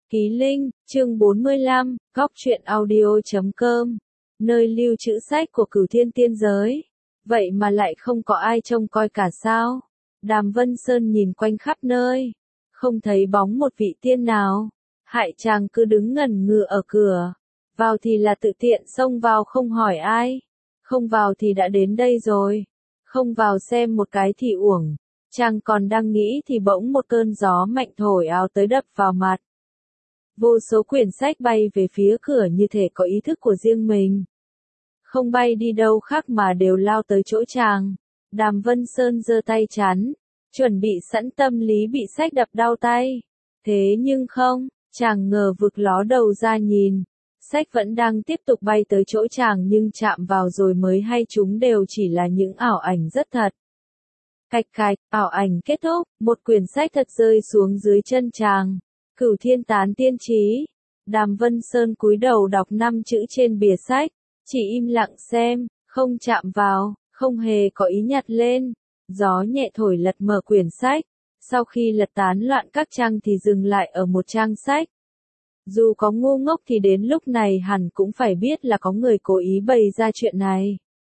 Ký Linh, chương 45, Góc truyện audio.com, nơi lưu trữ sách của Cửu Thiên tiên giới. Vậy mà lại không có ai trông coi cả sao? Đàm Vân Sơn nhìn quanh khắp nơi, không thấy bóng một vị tiên nào. Hại chàng cứ đứng ngẩn ngừ ở cửa. Vào thì là tự tiện xông vào không hỏi ai. Không vào thì đã đến đây rồi. Không vào xem một cái thì uổng. Chàng còn đang nghĩ thì bỗng một cơn gió mạnh thổi ào tới đập vào mặt. Vô số quyển sách bay về phía cửa như thể có ý thức của riêng mình. Không bay đi đâu khác mà đều lao tới chỗ chàng. Đàm Vân Sơn giơ tay chắn, chuẩn bị sẵn tâm lý bị sách đập đau tay. Thế nhưng không, chàng ngờ vực ló đầu ra nhìn. Sách vẫn đang tiếp tục bay tới chỗ chàng nhưng chạm vào rồi mới hay chúng đều chỉ là những ảo ảnh rất thật. Cạch cạch, ảo ảnh kết thúc, một quyển sách thật rơi xuống dưới chân chàng. Cửu Thiên Tán Tiên Chí. Đàm Vân Sơn cúi đầu đọc 5 chữ trên bìa sách, chỉ im lặng xem, không chạm vào, không hề có ý nhặt lên. Gió nhẹ thổi lật mở quyển sách, sau khi lật tán loạn các trang thì dừng lại ở một trang sách. Dù có ngu ngốc thì đến lúc này hẳn cũng phải biết là có người cố ý bày ra chuyện này.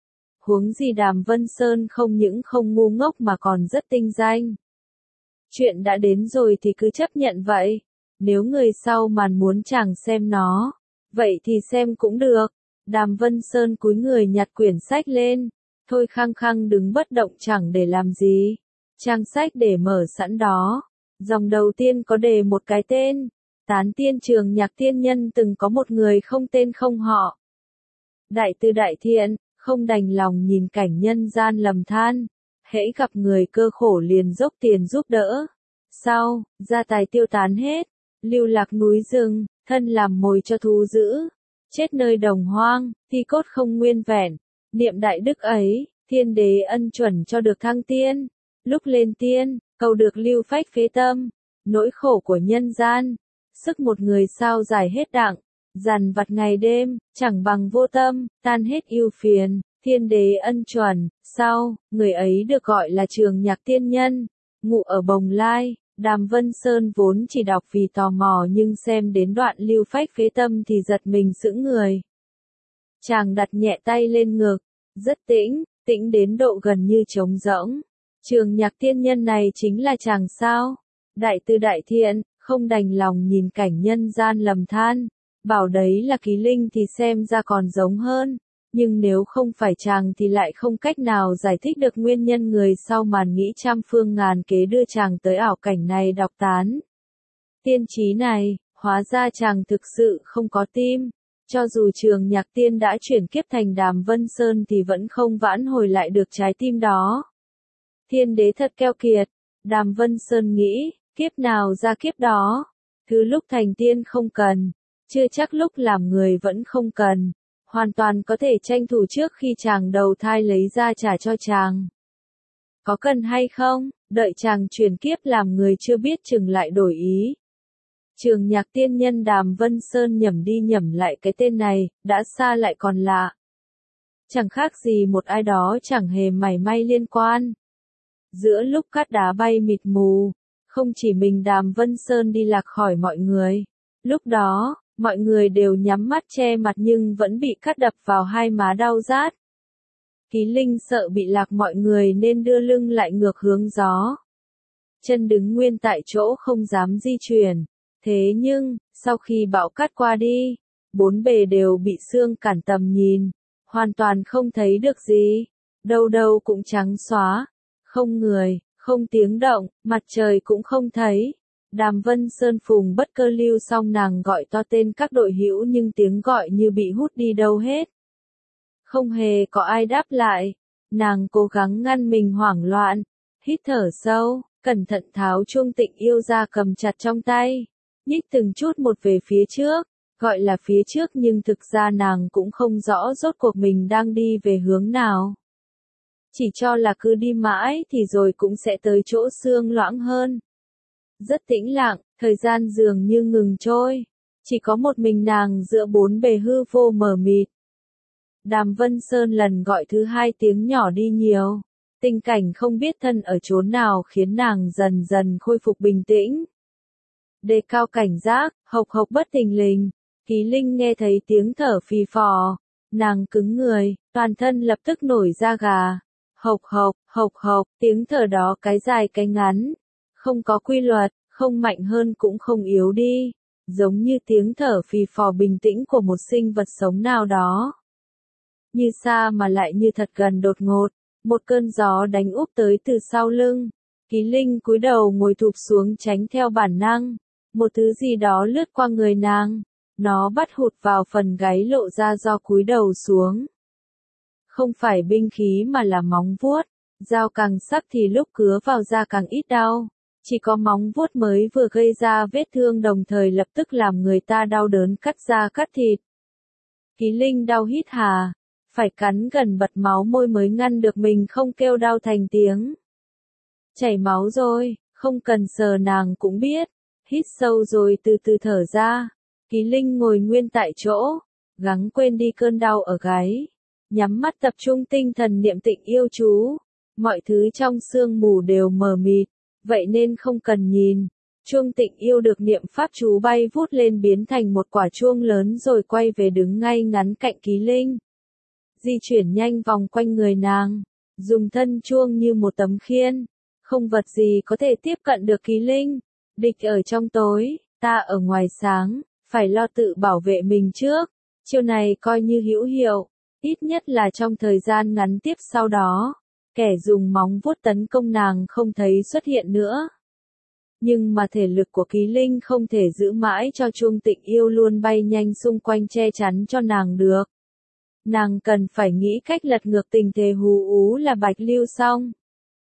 Huống gì Đàm Vân Sơn không những không ngu ngốc mà còn rất tinh danh. Chuyện đã đến rồi thì cứ chấp nhận vậy. Nếu người sau màn muốn chàng xem nó, vậy thì xem cũng được. Đàm Vân Sơn cúi người nhặt quyển sách lên, thôi khăng khăng đứng bất động chẳng để làm gì. Trang sách để mở sẵn đó. Dòng đầu tiên có đề một cái tên. Tán Tiên Trường Nhạc Tiên Nhân từng có một người không tên không họ. Đại từ đại thiện, không đành lòng nhìn cảnh nhân gian lầm than. Hễ gặp người cơ khổ liền dốc tiền giúp đỡ. Sau, gia tài tiêu tán hết. Lưu lạc núi rừng, thân làm mồi cho thú dữ. Chết nơi đồng hoang, thi cốt không nguyên vẹn. Niệm đại đức ấy, thiên đế ân chuẩn cho được thăng tiên. Lúc lên tiên, cầu được lưu phách phế tâm. Nỗi khổ của nhân gian, sức một người sao giải hết đặng. Dằn vặt ngày đêm, chẳng bằng vô tâm, tan hết ưu phiền. Thiên đế ân chuẩn, sau, người ấy được gọi là Trường Nhạc Tiên Nhân. Ngụ ở Bồng Lai. Đàm Vân Sơn vốn chỉ đọc vì tò mò nhưng xem đến đoạn lưu phách phế tâm thì giật mình sững người. Chàng đặt nhẹ tay lên ngực, rất tĩnh, tĩnh đến độ gần như trống rỗng. Trường Nhạc Tiên Nhân này chính là chàng sao? Đại từ đại thiện, không đành lòng nhìn cảnh nhân gian lầm than. Bảo đấy là Ký Linh thì xem ra còn giống hơn. Nhưng nếu không phải chàng thì lại không cách nào giải thích được nguyên nhân người sau màn nghĩ trăm phương ngàn kế đưa chàng tới ảo cảnh này đọc tán. Tiên trí này, hóa ra chàng thực sự không có tim. Cho dù Trường Nhạc Tiên đã chuyển kiếp thành Đàm Vân Sơn thì vẫn không vãn hồi lại được trái tim đó. Thiên đế thật keo kiệt, Đàm Vân Sơn nghĩ, kiếp nào ra kiếp đó. Thứ lúc thành tiên không cần, chưa chắc lúc làm người vẫn không cần. Hoàn toàn có thể tranh thủ trước khi chàng đầu thai lấy ra trả cho chàng. Có cần hay không, đợi chàng chuyển kiếp làm người chưa biết chừng lại đổi ý. Trường Nhạc Tiên Nhân Đàm Vân Sơn nhẩm đi nhẩm lại cái tên này, đã xa lại còn lạ. Chẳng khác gì một ai đó chẳng hề mảy may liên quan. Giữa lúc cát đá bay mịt mù, không chỉ mình Đàm Vân Sơn đi lạc khỏi mọi người. Lúc đó, mọi người đều nhắm mắt che mặt nhưng vẫn bị cát đập vào hai má đau rát. Ký Linh sợ bị lạc mọi người nên đưa lưng lại ngược hướng gió. Chân đứng nguyên tại chỗ không dám di chuyển. Thế nhưng, sau khi bão cát qua đi, bốn bề đều bị sương cản tầm nhìn. Hoàn toàn không thấy được gì. Đâu đâu cũng trắng xóa. Không người, không tiếng động, mặt trời cũng không thấy. Đàm Vân Sơn phùng bất cơ lưu xong nàng gọi to tên các đội hữu nhưng tiếng gọi như bị hút đi đâu hết. Không hề có ai đáp lại. Nàng cố gắng ngăn mình hoảng loạn. Hít thở sâu, cẩn thận tháo chuông Tịnh Yêu ra cầm chặt trong tay. Nhích từng chút một về phía trước. Gọi là phía trước nhưng thực ra nàng cũng không rõ rốt cuộc mình đang đi về hướng nào. Chỉ cho là cứ đi mãi thì rồi cũng sẽ tới chỗ sương loãng hơn. Rất tĩnh lặng, thời gian dường như ngừng trôi. Chỉ có một mình nàng giữa bốn bề hư vô mờ mịt. Đàm Vân Sơn lần gọi thứ hai tiếng nhỏ đi nhiều. Tình cảnh không biết thân ở chốn nào khiến nàng dần dần khôi phục bình tĩnh. đề cao cảnh giác, hộc hộc bất thình lình. Ký Linh nghe thấy tiếng thở phì phò, nàng cứng người, toàn thân lập tức nổi da gà. Hộc hộc, tiếng thở đó cái dài cái ngắn, không có quy luật, không mạnh hơn cũng không yếu đi, giống như tiếng thở phì phò bình tĩnh của một sinh vật sống nào đó. Như xa mà lại như thật gần đột ngột, một cơn gió đánh úp tới từ sau lưng. Ký Linh cúi đầu ngồi thụp xuống tránh theo bản năng, một thứ gì đó lướt qua người nàng, nó bắt hụt vào phần gáy lộ ra do cúi đầu xuống. Không phải binh khí mà là móng vuốt, dao càng sắc thì lúc cứa vào da càng ít đau, chỉ có móng vuốt mới vừa gây ra vết thương đồng thời lập tức làm người ta đau đớn cắt da cắt thịt. Ký Linh đau hít hà, phải cắn gần bật máu môi mới ngăn được mình không kêu đau thành tiếng. Chảy máu rồi, không cần sờ nàng cũng biết, hít sâu rồi từ từ thở ra. Ký Linh ngồi nguyên tại chỗ, gắng quên đi cơn đau ở gáy, nhắm mắt tập trung tinh thần niệm tịnh yêu chú. Mọi thứ trong sương mù đều mờ mịt, vậy nên không cần nhìn. Chuông tịnh yêu được niệm pháp chú bay vút lên biến thành một quả chuông lớn rồi quay về đứng ngay ngắn cạnh Ký Linh. Di chuyển nhanh vòng quanh người nàng, dùng thân chuông như một tấm khiên. Không vật gì có thể tiếp cận được Ký Linh. Địch ở trong tối, ta ở ngoài sáng, phải lo tự bảo vệ mình trước. Chiêu này coi như hữu hiệu, ít nhất là trong thời gian ngắn tiếp sau đó. Kẻ dùng móng vuốt tấn công nàng không thấy xuất hiện nữa. Nhưng mà thể lực của Ký Linh không thể giữ mãi cho chuông tịnh yêu luôn bay nhanh xung quanh che chắn cho nàng được. Nàng cần phải nghĩ cách lật ngược tình thế hú ú là Bạch Lưu Song.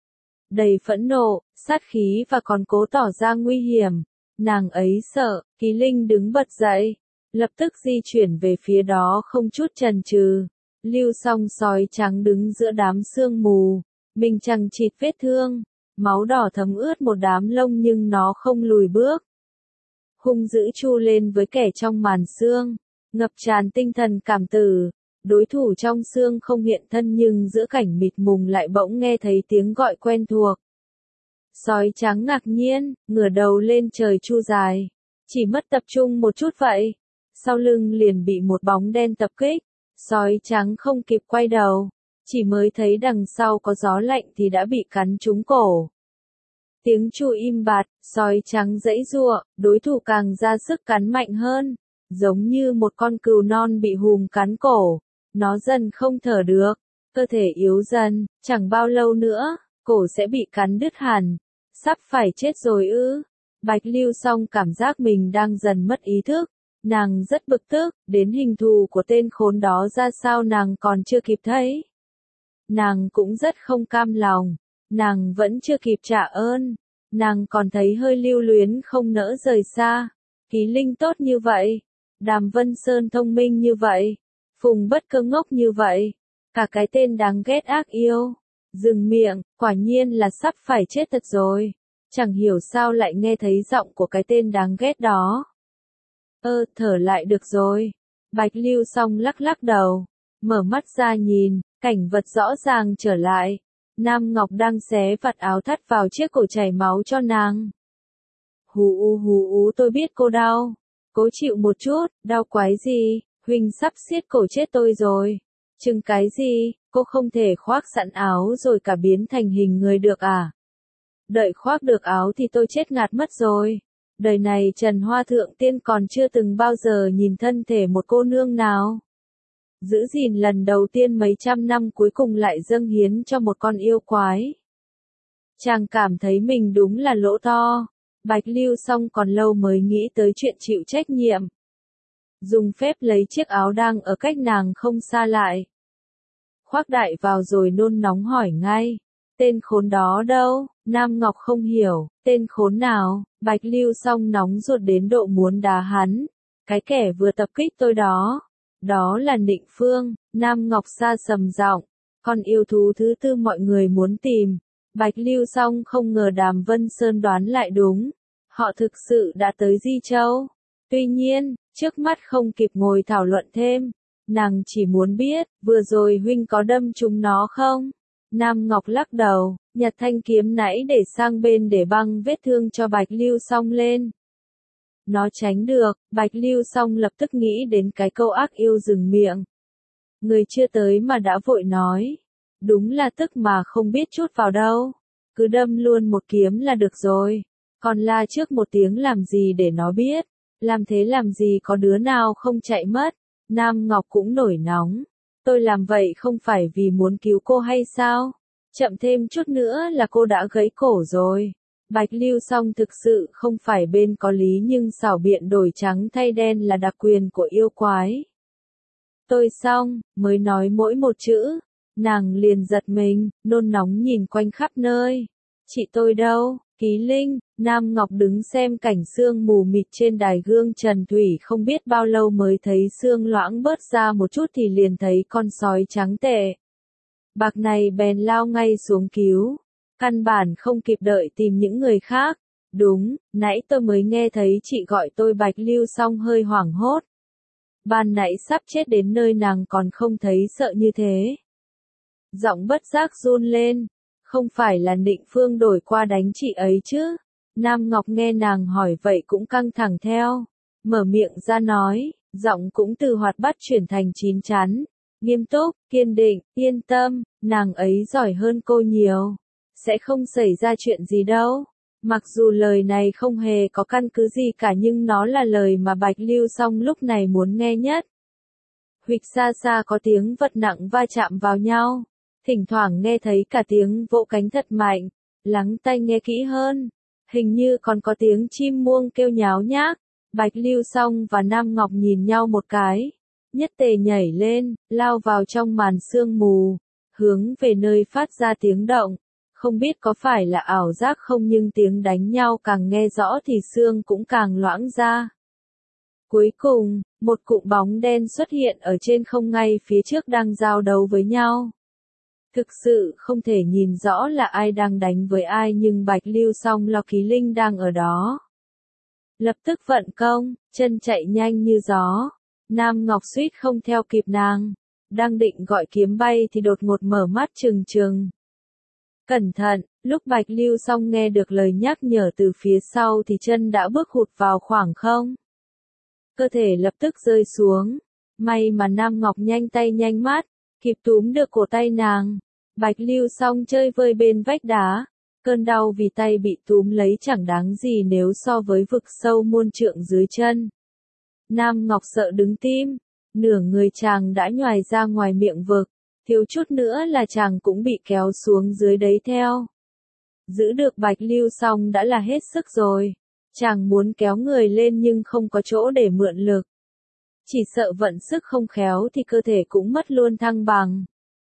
Đầy phẫn nộ, sát khí và còn cố tỏ ra nguy hiểm. Nàng ấy sợ, Ký Linh đứng bật dậy, lập tức di chuyển về phía đó không chút chần chừ. Lưu Song sói trắng đứng giữa đám sương mù, mình chằng chịt vết thương, máu đỏ thấm ướt một đám lông nhưng nó không lùi bước. Hung dữ chu lên với kẻ trong màn sương, ngập tràn tinh thần cảm tử. Đối thủ trong sương không hiện thân nhưng giữa cảnh mịt mùng lại bỗng nghe thấy tiếng gọi quen thuộc. Sói trắng ngạc nhiên, ngửa đầu lên trời chu dài. Chỉ mất tập trung một chút vậy. Sau lưng liền bị một bóng đen tập kích. Sói trắng không kịp quay đầu. Chỉ mới thấy đằng sau có gió lạnh thì đã bị cắn trúng cổ. Tiếng chu im bặt, sói trắng giãy giụa, đối thủ càng ra sức cắn mạnh hơn. Giống như một con cừu non bị hùm cắn cổ. Nó dần không thở được, cơ thể yếu dần, chẳng bao lâu nữa, cổ sẽ bị cắn đứt hẳn. Sắp phải chết rồi ư. Bạch Lưu Song cảm giác mình đang dần mất ý thức. Nàng rất bực tức, đến hình thù của tên khốn đó ra sao nàng còn chưa kịp thấy. Nàng cũng rất không cam lòng, nàng vẫn chưa kịp trả ơn. Nàng còn thấy hơi lưu luyến không nỡ rời xa. Ký Linh tốt như vậy, Đàm Vân Sơn thông minh như vậy. Phùng Bất Cơ ngốc như vậy, cả cái tên đáng ghét ác yêu. Dừng miệng, quả nhiên là sắp phải chết thật rồi. Chẳng hiểu sao lại nghe thấy giọng của cái tên đáng ghét đó. Thở lại được rồi. Bạch Lưu Song lắc lắc đầu, mở mắt ra nhìn, cảnh vật rõ ràng trở lại. Nam Ngọc đang xé vạt áo thắt vào chiếc cổ chảy máu cho nàng. Hú ú tôi biết cô đau. Cố chịu một chút, đau quái gì? Huynh sắp xiết cổ chết tôi rồi. Chừng cái gì, cô không thể khoác sẵn áo rồi cả biến thành hình người được à? Đợi khoác được áo thì tôi chết ngạt mất rồi. Đời này Trần Hoa Thượng Tiên còn chưa từng bao giờ nhìn thân thể một cô nương nào. Giữ gìn lần đầu tiên mấy trăm năm cuối cùng lại dâng hiến cho một con yêu quái. Chàng cảm thấy mình đúng là lỗ to. Bạch Lưu Song còn lâu mới nghĩ tới chuyện chịu trách nhiệm. Dùng phép lấy chiếc áo đang ở cách nàng không xa lại. Khoác đại vào rồi nôn nóng hỏi ngay. Tên khốn đó đâu? Nam Ngọc không hiểu. Tên khốn nào? Bạch Lưu Song nóng ruột đến độ muốn đá hắn. Cái kẻ vừa tập kích tôi đó. Đó là Nịnh Phương. Nam Ngọc xa sầm giọng. Con yêu thú thứ tư mọi người muốn tìm. Bạch Lưu Song không ngờ Đàm Vân Sơn đoán lại đúng. Họ thực sự đã tới Di Châu. Tuy nhiên, trước mắt không kịp ngồi thảo luận thêm. Nàng chỉ muốn biết, vừa rồi huynh có đâm trúng nó không? Nam Ngọc lắc đầu, nhặt thanh kiếm nãy để sang bên để băng vết thương cho Bạch Lưu Song lên. Nó tránh được, Bạch Lưu Song lập tức nghĩ đến cái câu ác yêu dừng miệng. Người chưa tới mà đã vội nói. Đúng là tức mà không biết chút vào đâu. Cứ đâm luôn một kiếm là được rồi. Còn la trước một tiếng làm gì để nó biết. Làm thế làm gì có đứa nào không chạy mất. Nam Ngọc cũng nổi nóng. Tôi làm vậy không phải vì muốn cứu cô hay sao? Chậm thêm chút nữa là cô đã gãy cổ rồi. Bạch Lưu Song thực sự không phải bên có lý nhưng xảo biện đổi trắng thay đen là đặc quyền của yêu quái. Tôi xong, mới nói mỗi một chữ. Nàng liền giật mình, nôn nóng nhìn quanh khắp nơi. Chị tôi đâu? Ký Linh, Nam Ngọc đứng xem cảnh sương mù mịt trên đài gương trần thủy không biết bao lâu mới thấy sương loãng bớt ra một chút thì liền thấy con sói trắng tệ. Bạc này bèn lao ngay xuống cứu. Căn bản không kịp đợi tìm những người khác. Đúng, nãy tôi mới nghe thấy chị gọi tôi Bạch Lưu Song hơi hoảng hốt. Ban nãy sắp chết đến nơi nàng còn không thấy sợ như thế. Giọng bất giác run lên. Không phải là Nịnh Phương đổi qua đánh chị ấy chứ? Nam Ngọc nghe nàng hỏi vậy cũng căng thẳng theo. Mở miệng ra nói, giọng cũng từ hoạt bát chuyển thành chín chắn. Nghiêm túc, kiên định, yên tâm, nàng ấy giỏi hơn cô nhiều. Sẽ không xảy ra chuyện gì đâu. Mặc dù lời này không hề có căn cứ gì cả nhưng nó là lời mà Bạch Lưu Song lúc này muốn nghe nhất. Huỵch xa xa có tiếng vật nặng va chạm vào nhau. Thỉnh thoảng nghe thấy cả tiếng vỗ cánh thật mạnh. Lắng tai nghe kỹ hơn. Hình như còn có tiếng chim muông kêu nháo nhác. Bạch Lưu Song và Nam Ngọc nhìn nhau một cái. Nhất tề nhảy lên, lao vào trong màn sương mù. Hướng về nơi phát ra tiếng động. Không biết có phải là ảo giác không nhưng tiếng đánh nhau càng nghe rõ thì xương cũng càng loãng ra. Cuối cùng, một cụm bóng đen xuất hiện ở trên không ngay phía trước đang giao đấu với nhau. Thực sự không thể nhìn rõ là ai đang đánh với ai nhưng Bạch Lưu Song lo Ký Linh đang ở đó. Lập tức vận công, chân chạy nhanh như gió. Nam Ngọc suýt không theo kịp nàng. Đang định gọi kiếm bay thì đột ngột mở mắt trừng trừng. Cẩn thận, lúc Bạch Lưu Song nghe được lời nhắc nhở từ phía sau thì chân đã bước hụt vào khoảng không. Cơ thể lập tức rơi xuống. May mà Nam Ngọc nhanh tay nhanh mắt, kịp túm được cổ tay nàng. Bạch Lưu Song chơi vơi bên vách đá. Cơn đau vì tay bị túm lấy chẳng đáng gì nếu so với vực sâu muôn trượng dưới chân. Nam Ngọc sợ đứng tim. Nửa người chàng đã nhoài ra ngoài miệng vực. Thiếu chút nữa là chàng cũng bị kéo xuống dưới đấy theo. Giữ được Bạch Lưu Song đã là hết sức rồi. Chàng muốn kéo người lên nhưng không có chỗ để mượn lực. Chỉ sợ vận sức không khéo thì cơ thể cũng mất luôn thăng bằng.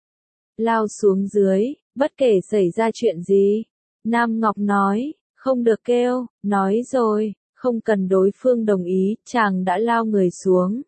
Lao xuống dưới, bất kể xảy ra chuyện gì. Nam Ngọc nói, không được kêu, nói rồi, không cần đối phương đồng ý, chàng đã lao người xuống.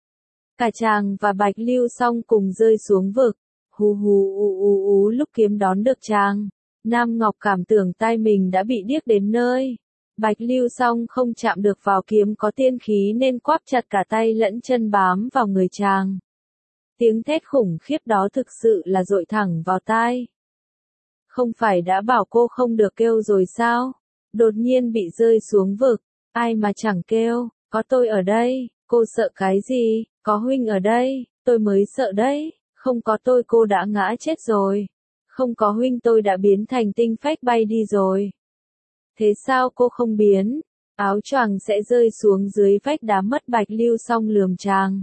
Cả chàng và Bạch Lưu Song cùng rơi xuống vực. Hú hú lúc kiếm đón được chàng. Nam Ngọc cảm tưởng tai mình đã bị điếc đến nơi. Bạch Lưu Song không chạm được vào kiếm có tiên khí nên quắp chặt cả tay lẫn chân bám vào người chàng. Tiếng thét khủng khiếp đó thực sự là dội thẳng vào tai. Không phải đã bảo cô không được kêu rồi sao? Đột nhiên bị rơi xuống vực. Ai mà chẳng kêu, có tôi ở đây, cô sợ cái gì, có huynh ở đây, tôi mới sợ đấy. Không có tôi cô đã ngã chết rồi. Không có huynh tôi đã biến thành tinh phách bay đi rồi. Thế sao cô không biến? Áo choàng sẽ rơi xuống dưới vách đá mất. Bạch Lưu Song lườm chàng.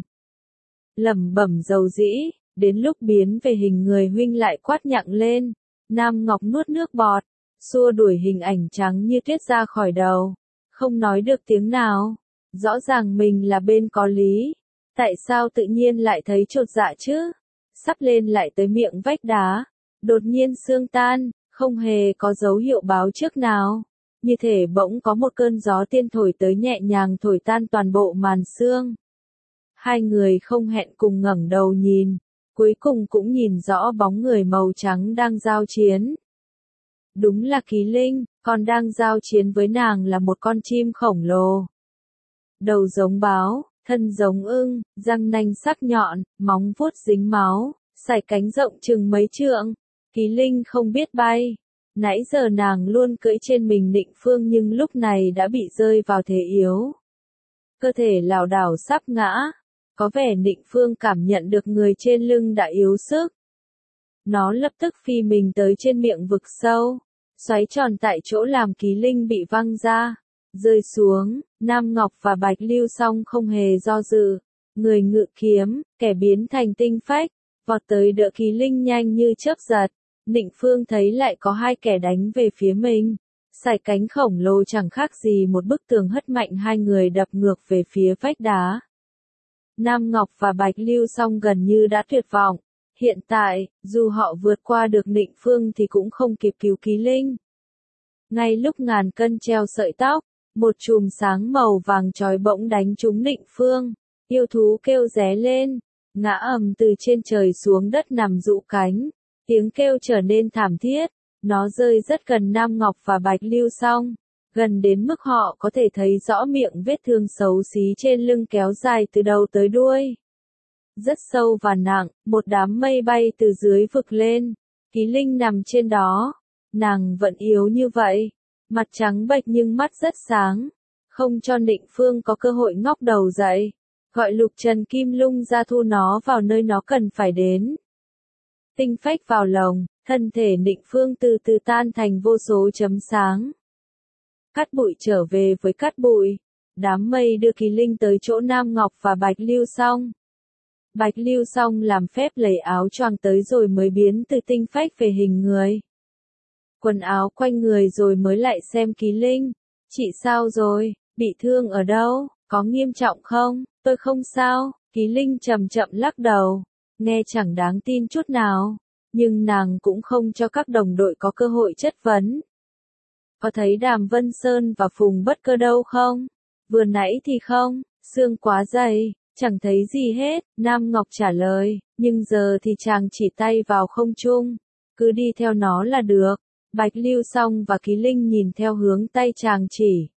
Lẩm bẩm dầu dĩ, đến lúc biến về hình người huynh lại quát nhặng lên. Nam Ngọc nuốt nước bọt, xua đuổi hình ảnh trắng như tuyết ra khỏi đầu. Không nói được tiếng nào. Rõ ràng mình là bên có lý. Tại sao tự nhiên lại thấy chột dạ chứ? Sắp lên lại tới miệng vách đá. Đột nhiên sương tan, không hề có dấu hiệu báo trước nào. Như thể bỗng có một cơn gió tiên thổi tới nhẹ nhàng thổi tan toàn bộ màn sương. Hai người không hẹn cùng ngẩng đầu nhìn. Cuối cùng cũng nhìn rõ bóng người màu trắng đang giao chiến. Đúng là Ký Linh, còn đang giao chiến với nàng là một con chim khổng lồ. Đầu giống báo, thân giống ưng, răng nanh sắc nhọn, móng vuốt dính máu, sải cánh rộng chừng mấy trượng. Ký Linh không biết bay. Nãy giờ nàng luôn cưỡi trên mình Nịnh Phương nhưng lúc này đã bị rơi vào thế yếu. cơ thể lảo đảo sắp ngã. Có vẻ Định Phương cảm nhận được người trên lưng đã yếu sức. Nó lập tức phi mình tới trên miệng vực sâu, xoáy tròn tại chỗ làm Ký Linh bị văng ra, rơi xuống. Nam Ngọc và Bạch Lưu Song không hề do dự, người ngự kiếm, kẻ biến thành tinh phách, vọt tới đỡ Ký Linh nhanh như chớp giật. Định Phương thấy lại có hai kẻ đánh về phía mình. Sải cánh khổng lồ chẳng khác gì một bức tường hất mạnh hai người đập ngược về phía vách đá. Nam Ngọc và Bạch Lưu Song gần như đã tuyệt vọng. Hiện tại, dù họ vượt qua được Định Phương thì cũng không kịp cứu Ký Linh. Ngay lúc ngàn cân treo sợi tóc, một chùm sáng màu vàng chói bỗng đánh trúng Định Phương. Yêu thú kêu ré lên, ngã ầm từ trên trời xuống đất nằm rụ cánh. Tiếng kêu trở nên thảm thiết. Nó rơi rất gần Nam Ngọc và Bạch Lưu Song, gần đến mức họ có thể thấy rõ miệng vết thương xấu xí trên lưng kéo dài từ đầu tới đuôi. Rất sâu và nặng, một đám mây bay từ dưới vực lên. Ký Linh nằm trên đó. Nàng vẫn yếu như vậy, mặt trắng bệch nhưng mắt rất sáng, không cho Định Phương có cơ hội ngóc đầu dậy. Gọi Lục Trần Kim Lung ra thu nó vào nơi nó cần phải đến. Tinh phách vào lồng, thân thể Định Phương từ từ tan thành vô số chấm sáng. Cát bụi trở về với cát bụi. Đám mây đưa Ký Linh tới chỗ Nam Ngọc và Bạch Lưu Song. Bạch Lưu Song làm phép lấy áo choàng tới rồi mới biến từ tinh phách về hình người. Quần áo quanh người rồi mới lại xem Ký Linh. Chị sao rồi, bị thương ở đâu, có nghiêm trọng không? Tôi không sao. Ký Linh chậm chậm lắc đầu, nghe chẳng đáng tin chút nào. Nhưng nàng cũng không cho các đồng đội có cơ hội chất vấn. Có thấy Đàm Vân Sơn và Phùng Bất Cơ đâu không? Vừa nãy thì không, xương quá dày, chẳng thấy gì hết. Nam Ngọc trả lời, nhưng giờ thì chàng chỉ tay vào không trung, cứ đi theo nó là được. Bạch Lưu Song và Ký Linh nhìn theo hướng tay chàng chỉ.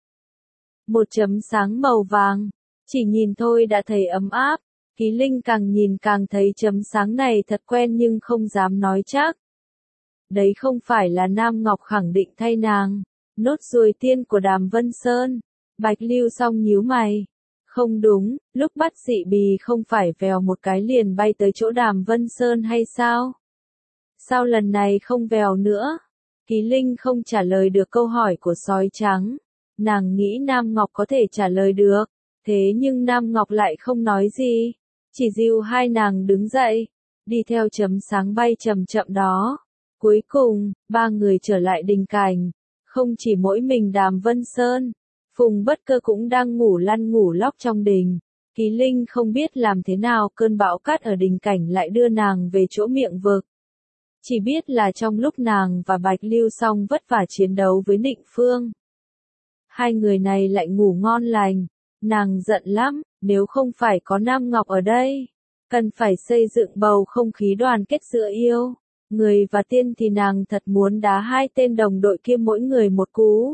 Một chấm sáng màu vàng, chỉ nhìn thôi đã thấy ấm áp. Ký Linh càng nhìn càng thấy chấm sáng này thật quen nhưng không dám nói chắc. Đấy không phải là Nam Ngọc khẳng định thay nàng. Nốt ruồi tiên của Đàm Vân Sơn. Bạch Lưu Song nhíu mày. Không đúng, lúc bắt dị bì không phải vèo một cái liền bay tới chỗ Đàm Vân Sơn hay sao? Sao lần này không vèo nữa? Ký Linh không trả lời được câu hỏi của sói trắng. Nàng nghĩ Nam Ngọc có thể trả lời được. Thế nhưng Nam Ngọc lại không nói gì. Chỉ dìu hai nàng đứng dậy, đi theo chấm sáng bay chậm chậm đó. Cuối cùng, ba người trở lại đình cảnh. Không chỉ mỗi mình Đàm Vân Sơn, Phùng Bất Cơ cũng đang ngủ lăn ngủ lóc trong đình. Ký Linh không biết làm thế nào cơn bão cát ở đình cảnh lại đưa nàng về chỗ miệng vực. Chỉ biết là trong lúc nàng và Bạch Lưu Song vất vả chiến đấu với Định Phương, hai người này lại ngủ ngon lành. Nàng giận lắm, nếu không phải có Nam Ngọc ở đây, cần phải xây dựng bầu không khí đoàn kết giữa yêu người và tiên thì nàng thật muốn đá hai tên đồng đội kia mỗi người một cú.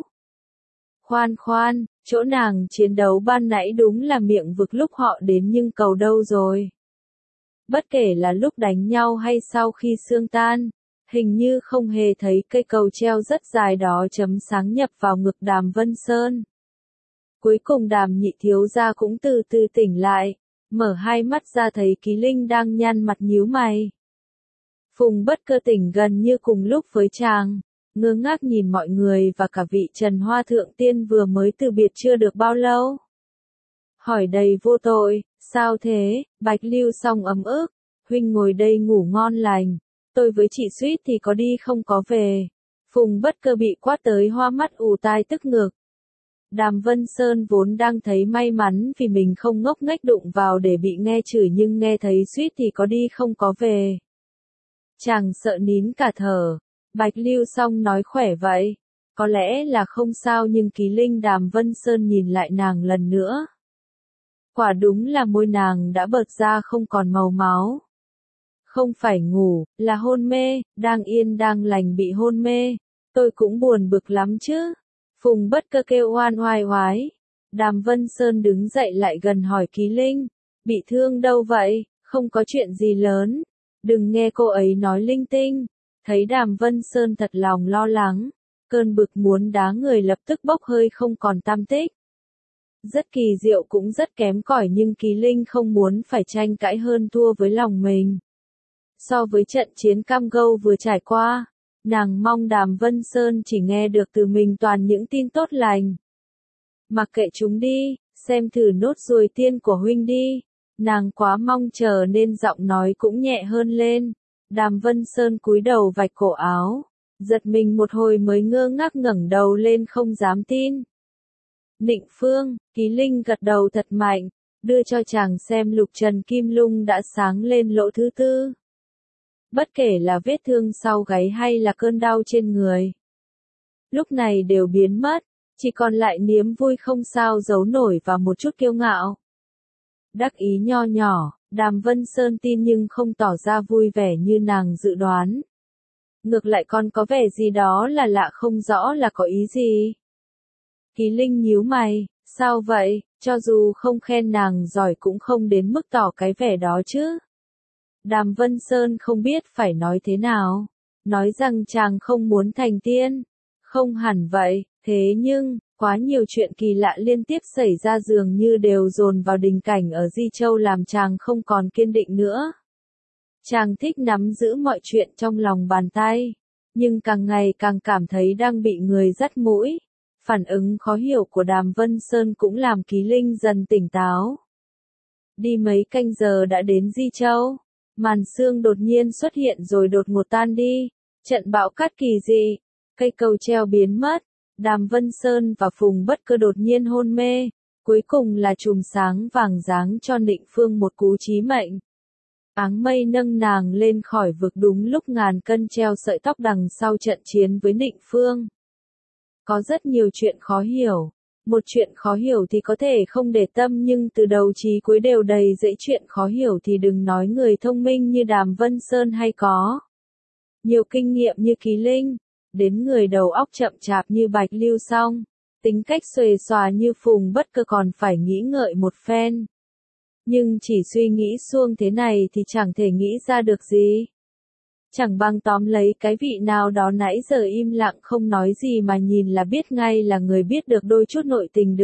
Khoan khoan, chỗ nàng chiến đấu ban nãy đúng là miệng vực lúc họ đến nhưng cầu đâu rồi? Bất kể là lúc đánh nhau hay sau khi xương tan, hình như không hề thấy cây cầu treo rất dài đó chấm sáng nhập vào ngực Đàm Vân Sơn. Cuối cùng Đàm nhị thiếu gia cũng từ từ tỉnh lại, mở hai mắt ra thấy Ký Linh đang nhăn mặt nhíu mày. Phùng Bất Cơ tỉnh gần như cùng lúc với chàng, ngơ ngác nhìn mọi người và cả vị Trần Hoa Thượng Tiên vừa mới từ biệt chưa được bao lâu. Hỏi đầy vô tội, sao thế? Bạch Lưu Song ấm ức, huynh ngồi đây ngủ ngon lành, tôi với chị suýt thì có đi không có về. Phùng Bất Cơ bị quát tới hoa mắt ù tai tức ngực. Đàm Vân Sơn vốn đang thấy may mắn vì mình không ngốc nghếch đụng vào để bị nghe chửi nhưng nghe thấy suýt thì có đi không có về. Chàng sợ nín cả thở. Bạch Lưu Song nói khỏe vậy. Có lẽ là không sao nhưng Ký Linh Đàm Vân Sơn nhìn lại nàng lần nữa. Quả đúng là môi nàng đã bợt ra không còn màu máu. Không phải ngủ, là hôn mê, đang yên đang lành bị hôn mê. Tôi cũng buồn bực lắm chứ. Phùng Bất Cơ kêu oan oai oái. Đàm Vân Sơn đứng dậy lại gần hỏi Ký Linh. Bị thương đâu vậy? Không có chuyện gì lớn. Đừng nghe cô ấy nói linh tinh. Thấy Đàm Vân Sơn thật lòng lo lắng. Cơn bực muốn đá người lập tức bốc hơi không còn tăm tích. Rất kỳ diệu cũng rất kém cỏi nhưng Kỳ Linh không muốn phải tranh cãi hơn thua với lòng mình. So với trận chiến cam go vừa trải qua, nàng mong Đàm Vân Sơn chỉ nghe được từ mình toàn những tin tốt lành. Mặc kệ chúng đi, xem thử nốt ruồi tiên của huynh đi. Nàng quá mong chờ nên giọng nói cũng nhẹ hơn lên. Đàm Vân Sơn cúi đầu vạch cổ áo, giật mình một hồi mới ngơ ngác ngẩng đầu lên không dám tin. Nịnh Phương, Kỳ Linh gật đầu thật mạnh, đưa cho chàng xem lục trần kim lung đã sáng lên lỗ thứ tư. Bất kể là vết thương sau gáy hay là cơn đau trên người, lúc này đều biến mất, chỉ còn lại niềm vui không sao giấu nổi và một chút kiêu ngạo. Đắc ý nho nhỏ, Đàm Vân Sơn tin nhưng không tỏ ra vui vẻ như nàng dự đoán. Ngược lại còn có vẻ gì đó là lạ không rõ là có ý gì. Kỳ Linh nhíu mày, sao vậy, cho dù không khen nàng giỏi cũng không đến mức tỏ cái vẻ đó chứ. Đàm Vân Sơn không biết phải nói thế nào, nói rằng chàng không muốn thành tiên, không hẳn vậy, thế nhưng, quá nhiều chuyện kỳ lạ liên tiếp xảy ra dường như đều dồn vào đình cảnh ở Di Châu làm chàng không còn kiên định nữa. Chàng thích nắm giữ mọi chuyện trong lòng bàn tay, nhưng càng ngày càng cảm thấy đang bị người dắt mũi. Phản ứng khó hiểu của Đàm Vân Sơn cũng làm Kỳ Linh dần tỉnh táo. Đi mấy canh giờ đã đến Di Châu, màn sương đột nhiên xuất hiện rồi đột ngột tan đi, trận bão cát kỳ dị, cây cầu treo biến mất, Đàm Vân Sơn và Phùng Bất Cơ đột nhiên hôn mê, cuối cùng là chùm sáng vàng giáng cho Nịnh Phương một cú chí mệnh. Áng mây nâng nàng lên khỏi vực đúng lúc ngàn cân treo sợi tóc đằng sau trận chiến với Nịnh Phương. Có rất nhiều chuyện khó hiểu. Một chuyện khó hiểu thì có thể không để tâm nhưng từ đầu chí cuối đều đầy dẫy chuyện khó hiểu thì đừng nói người thông minh như Đàm Vân Sơn hay có nhiều kinh nghiệm như Kỳ Linh, đến người đầu óc chậm chạp như Bạch Lưu Song, tính cách xuề xòa như Phùng Bất Cơ còn phải nghĩ ngợi một phen. Nhưng chỉ suy nghĩ suông thế này thì chẳng thể nghĩ ra được gì. Chẳng bằng tóm lấy cái vị nào đó nãy giờ im lặng không nói gì mà nhìn là biết ngay là người biết được đôi chút nội tình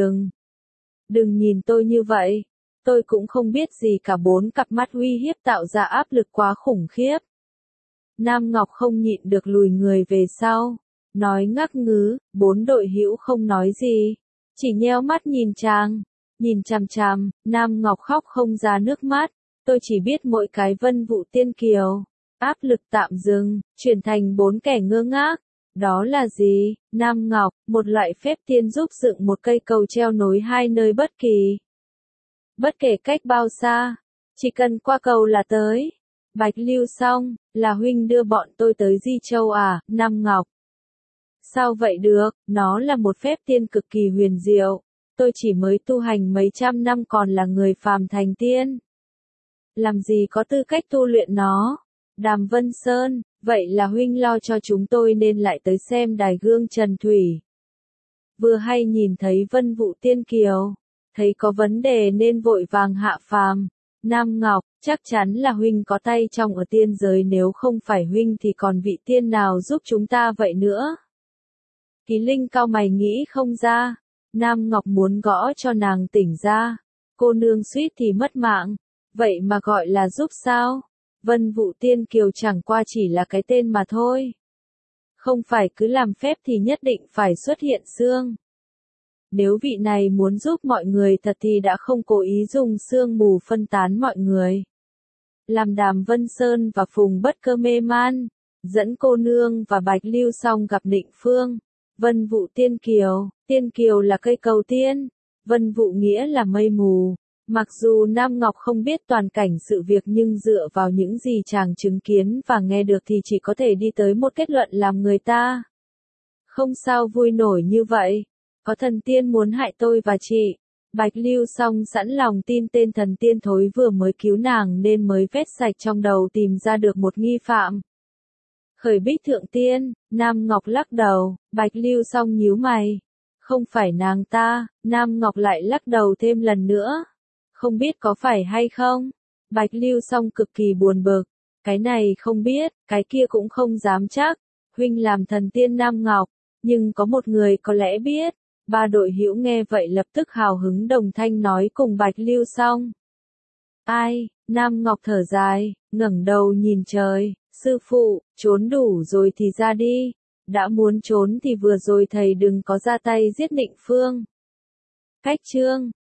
Đừng nhìn tôi như vậy. Tôi cũng không biết gì cả bốn cặp mắt uy hiếp tạo ra áp lực quá khủng khiếp. Nam Ngọc không nhịn được lùi người về sau. Nói ngắc ngứ, bốn đội hữu không nói gì. Chỉ nheo mắt nhìn chàng. Nhìn chằm chằm, Nam Ngọc khóc không ra nước mắt. Tôi chỉ biết mỗi cái Vân Vũ Tiên Kiều. Áp lực tạm dừng, chuyển thành bốn kẻ ngơ ngác. Đó là gì? Nam Ngọc, một loại phép tiên giúp dựng một cây cầu treo nối hai nơi bất kỳ. Bất kể cách bao xa, chỉ cần qua cầu là tới. Bạch Lưu Song, là huynh đưa bọn tôi tới Di Châu à, Nam Ngọc? Sao vậy được, nó là một phép tiên cực kỳ huyền diệu. Tôi chỉ mới tu hành mấy trăm năm còn là người phàm thành tiên. Làm gì có tư cách tu luyện nó? Đàm Vân Sơn, vậy là huynh lo cho chúng tôi nên lại tới xem đài gương Trần Thủy. Vừa hay nhìn thấy Vân Vũ Tiên Kiều, thấy có vấn đề nên vội vàng hạ phàm. Nam Ngọc, chắc chắn là huynh có tay trong ở tiên giới, nếu không phải huynh thì còn vị tiên nào giúp chúng ta vậy nữa. Kỳ Linh cau mày nghĩ không ra. Nam Ngọc muốn gõ cho nàng tỉnh ra. Cô nương suýt thì mất mạng. Vậy mà gọi là giúp sao? Vân Vũ Tiên Kiều chẳng qua chỉ là cái tên mà thôi. Không phải cứ làm phép thì nhất định phải xuất hiện xương. Nếu vị này muốn giúp mọi người thật thì đã không cố ý dùng sương mù phân tán mọi người. Làm Đàm Vân Sơn và Phùng Bất Cơ mê man, dẫn cô nương và Bạch Lưu Song gặp Nịnh Phương. Vân Vũ Tiên Kiều là cây cầu tiên, Vân Vũ nghĩa là mây mù. Mặc dù Nam Ngọc không biết toàn cảnh sự việc nhưng dựa vào những gì chàng chứng kiến và nghe được thì chỉ có thể đi tới một kết luận làm người ta không sao vui nổi như vậy. Có thần tiên muốn hại tôi và chị. Bạch Lưu Song sẵn lòng tin tên thần tiên thối vừa mới cứu nàng nên mới vét sạch trong đầu tìm ra được một nghi phạm. Khởi Bích Thượng Tiên, Nam Ngọc lắc đầu, Bạch Lưu Song nhíu mày. Không phải nàng ta, Nam Ngọc lại lắc đầu thêm lần nữa. Không biết có phải hay không? Bạch Lưu Song cực kỳ buồn bực. Cái này không biết, cái kia cũng không dám chắc. Huynh làm thần tiên Nam Ngọc, nhưng có một người có lẽ biết. Ba đội hữu nghe vậy lập tức hào hứng đồng thanh nói cùng Bạch Lưu xong. Ai, Nam Ngọc thở dài, ngẩng đầu nhìn trời, sư phụ, trốn đủ rồi thì ra đi. Đã muốn trốn thì vừa rồi thầy đừng có ra tay giết Định Phương. Cách chương